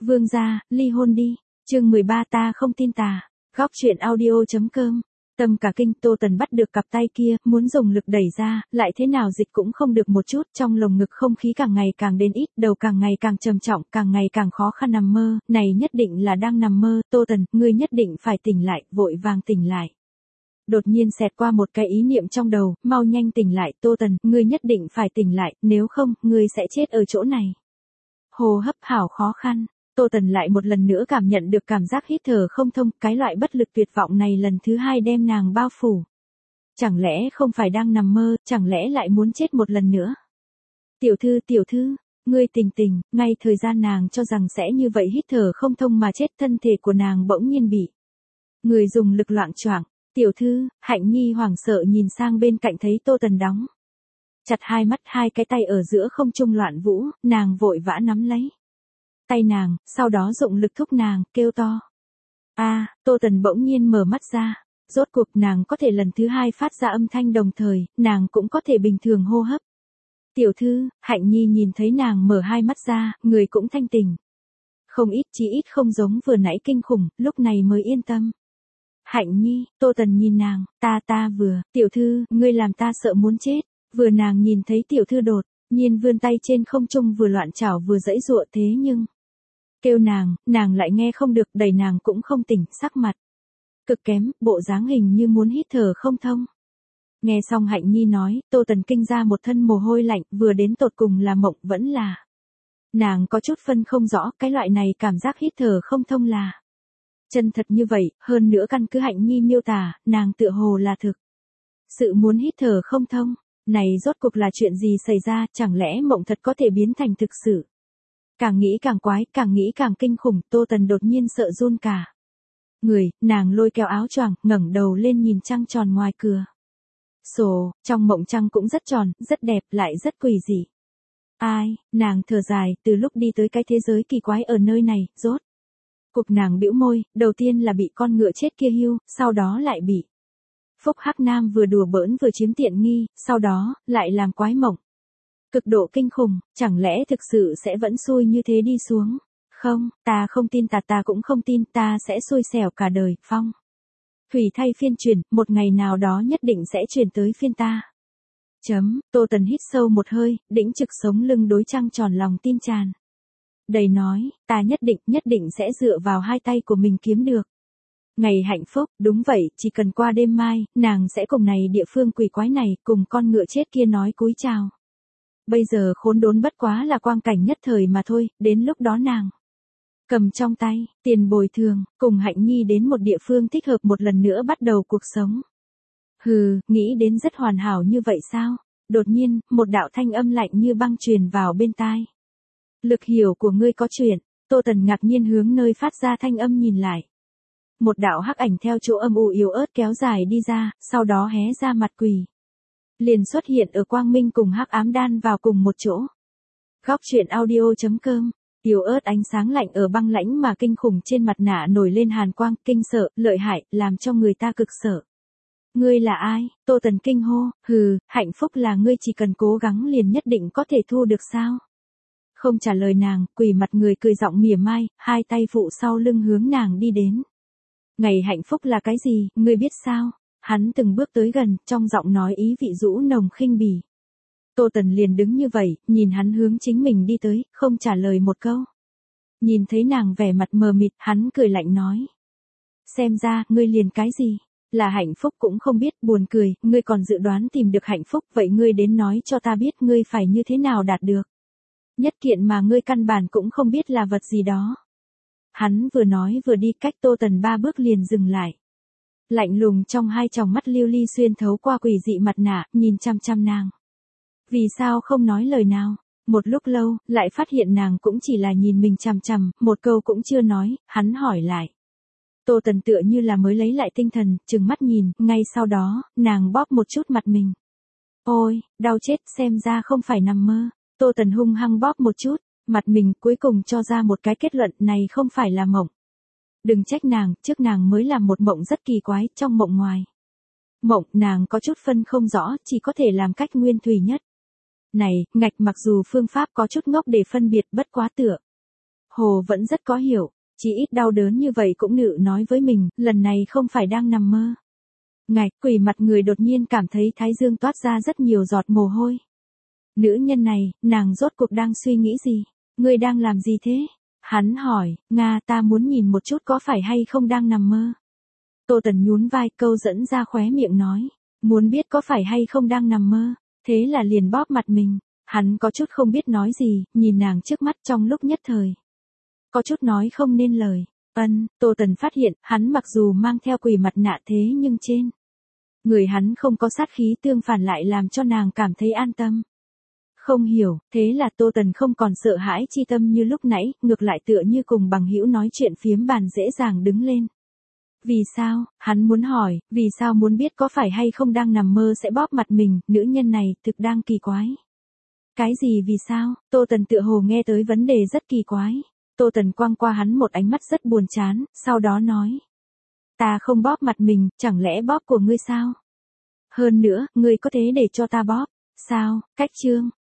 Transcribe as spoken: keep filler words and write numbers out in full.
Vương gia, ly hôn đi. Chương mười ba ta không tin tà. Góc truyện audio.com. Tâm cả kinh, Tô Tần bắt được cặp tay kia, muốn dùng lực đẩy ra, lại thế nào dịch cũng không được một chút, trong lồng ngực không khí càng ngày càng đến ít, đầu càng ngày càng trầm trọng, càng ngày càng khó khăn nằm mơ, này nhất định là đang nằm mơ, Tô Tần, ngươi nhất định phải tỉnh lại, vội vàng tỉnh lại. Đột nhiên xẹt qua một cái ý niệm trong đầu, mau nhanh tỉnh lại, Tô Tần, ngươi nhất định phải tỉnh lại, nếu không, ngươi sẽ chết ở chỗ này. Hô hấp hảo khó khăn. Tô Tần lại một lần nữa cảm nhận được cảm giác hít thở không thông, cái loại bất lực tuyệt vọng này lần thứ hai đem nàng bao phủ. Chẳng lẽ không phải đang nằm mơ, chẳng lẽ lại muốn chết một lần nữa? Tiểu thư, tiểu thư, ngươi tỉnh tỉnh, ngay thời gian nàng cho rằng sẽ như vậy hít thở không thông mà chết, thân thể của nàng bỗng nhiên bị người dùng lực loạng choạng. Tiểu thư, Hạnh Nhi hoảng sợ nhìn sang bên cạnh thấy Tô Tần đóng chặt hai mắt, hai cái tay ở giữa không trung loạn vũ, nàng vội vã nắm lấy tay nàng, sau đó dụng lực thúc nàng, kêu to. A, à, Tô Tần bỗng nhiên mở mắt ra, rốt cuộc nàng có thể lần thứ hai phát ra âm thanh đồng thời, nàng cũng có thể bình thường hô hấp. Tiểu thư, Hạnh Nhi nhìn thấy nàng mở hai mắt ra, người cũng thanh tỉnh. Không ít, chỉ ít không giống vừa nãy kinh khủng, lúc này mới yên tâm. Hạnh Nhi, Tô Tần nhìn nàng, ta ta vừa, tiểu thư, ngươi làm ta sợ muốn chết, vừa nàng nhìn thấy tiểu thư đột nhiên vươn tay trên không trung vừa loạn chảo vừa giãy giụa thế nhưng kêu nàng, nàng lại nghe không được, đẩy nàng cũng không tỉnh, sắc mặt cực kém, bộ dáng hình như muốn hít thở không thông. Nghe xong Hạnh Nhi nói, Tô Tần kinh ra một thân mồ hôi lạnh, vừa đến tột cùng là mộng vẫn là. Nàng có chút phân không rõ, cái loại này cảm giác hít thở không thông là chân thật như vậy, hơn nữa căn cứ Hạnh Nhi miêu tả, nàng tựa hồ là thực. Sự muốn hít thở không thông, này rốt cuộc là chuyện gì xảy ra, chẳng lẽ mộng thật có thể biến thành thực sự. Càng nghĩ càng quái, càng nghĩ càng kinh khủng, Tô Tần đột nhiên sợ run cả người, nàng lôi kéo áo choàng, ngẩng đầu lên nhìn trăng tròn ngoài cửa sổ, trong mộng trăng cũng rất tròn, rất đẹp, lại rất quỷ dị. Ai, nàng thở dài, từ lúc đi tới cái thế giới kỳ quái ở nơi này, rốt cục nàng bĩu môi, đầu tiên là bị con ngựa chết kia hưu, sau đó lại bị Phúc Hắc Nam vừa đùa bỡn vừa chiếm tiện nghi, sau đó, lại làm quái mộng. Cực độ kinh khủng, chẳng lẽ thực sự sẽ vẫn xui như thế đi xuống? Không, ta không tin, ta ta cũng không tin, ta sẽ xui xẻo cả đời, phong. Thủy thay phiên truyền, một ngày nào đó nhất định sẽ truyền tới phiên ta. Chấm, Tô Tần hít sâu một hơi, đĩnh trực sống lưng đối trăng tròn lòng tin tràn đầy nói, ta nhất định, nhất định sẽ dựa vào hai tay của mình kiếm được ngày hạnh phúc. Đúng vậy, chỉ cần qua đêm mai, nàng sẽ cùng này địa phương quỷ quái này, cùng con ngựa chết kia nói cúi chào. Bây giờ khốn đốn bất quá là quang cảnh nhất thời mà thôi, đến lúc đó nàng cầm trong tay tiền bồi thường, cùng Hạnh Nhi đến một địa phương thích hợp một lần nữa bắt đầu cuộc sống. Hừ, nghĩ đến rất hoàn hảo như vậy sao? Đột nhiên, một đạo thanh âm lạnh như băng truyền vào bên tai. Lực hiểu của ngươi có chuyện. Tô Tần ngạc nhiên hướng nơi phát ra thanh âm nhìn lại. Một đạo hắc ảnh theo chỗ âm u yếu ớt kéo dài đi ra, sau đó hé ra mặt quỷ. Liền xuất hiện ở quang minh cùng hắc ám đan vào cùng một chỗ. Góc truyện audio.com. Yếu ớt ánh sáng lạnh ở băng lãnh mà kinh khủng trên mặt nạ nổi lên hàn quang, kinh sợ, lợi hại, làm cho người ta cực sợ. Ngươi là ai? Tô Tần kinh hô, hừ, hạnh phúc là ngươi chỉ cần cố gắng liền nhất định có thể thu được sao? Không trả lời nàng, quỷ mặt người cười giọng mỉa mai, hai tay phụ sau lưng hướng nàng đi đến. Ngày hạnh phúc là cái gì, ngươi biết sao? Hắn từng bước tới gần, trong giọng nói ý vị rũ nồng khinh bỉ. Tô Tần liền đứng như vậy, nhìn hắn hướng chính mình đi tới, không trả lời một câu. Nhìn thấy nàng vẻ mặt mờ mịt, hắn cười lạnh nói. Xem ra, ngươi liền cái gì? Là hạnh phúc cũng không biết, buồn cười, ngươi còn dự đoán tìm được hạnh phúc, vậy ngươi đến nói cho ta biết ngươi phải như thế nào đạt được. Nhất kiện mà ngươi căn bản cũng không biết là vật gì đó. Hắn vừa nói vừa đi, cách Tô Tần ba bước liền dừng lại. Lạnh lùng trong hai tròng mắt lưu ly xuyên thấu qua quỷ dị mặt nạ, nhìn chăm chăm nàng. Vì sao không nói lời nào? Một lúc lâu, lại phát hiện nàng cũng chỉ là nhìn mình chằm chằm, một câu cũng chưa nói, hắn hỏi lại. Tô Tần tựa như là mới lấy lại tinh thần, trừng mắt nhìn, ngay sau đó, nàng bóp một chút mặt mình. Ôi, đau chết, xem ra không phải nằm mơ. Tô Tần hung hăng bóp một chút, mặt mình cuối cùng cho ra một cái kết luận này không phải là mộng. Đừng trách nàng, trước nàng mới làm một mộng rất kỳ quái, trong mộng ngoài. Mộng, nàng có chút phân không rõ, chỉ có thể làm cách nguyên thủy nhất. Này, ngạch mặc dù phương pháp có chút ngốc để phân biệt bất quá tựa. Hồ vẫn rất có hiểu, chỉ ít đau đớn như vậy cũng nự nói với mình, lần này không phải đang nằm mơ. Ngạch, quỷ mặt người đột nhiên cảm thấy thái dương toát ra rất nhiều giọt mồ hôi. Nữ nhân này, nàng rốt cuộc đang suy nghĩ gì? Ngươi đang làm gì thế? Hắn hỏi, Nga ta muốn nhìn một chút có phải hay không đang nằm mơ. Tô Tần nhún vai câu dẫn ra khóe miệng nói, muốn biết có phải hay không đang nằm mơ, thế là liền bóp mặt mình. Hắn có chút không biết nói gì, nhìn nàng trước mắt trong lúc nhất thời. Có chút nói không nên lời. Ân, Tô Tần phát hiện, hắn mặc dù mang theo quỷ mặt nạ thế nhưng trên người hắn không có sát khí tương phản lại làm cho nàng cảm thấy an tâm. Không hiểu, thế là Tô Tần không còn sợ hãi chi tâm như lúc nãy, ngược lại tựa như cùng bằng hữu nói chuyện phiếm bàn dễ dàng đứng lên. Vì sao, hắn muốn hỏi, vì sao muốn biết có phải hay không đang nằm mơ sẽ bóp mặt mình, nữ nhân này thực đang kỳ quái. Cái gì vì sao, Tô Tần tựa hồ nghe tới vấn đề rất kỳ quái. Tô Tần quăng qua hắn một ánh mắt rất buồn chán, sau đó nói. Ta không bóp mặt mình, chẳng lẽ bóp của ngươi sao? Hơn nữa, ngươi có thế để cho ta bóp, sao, cách chương.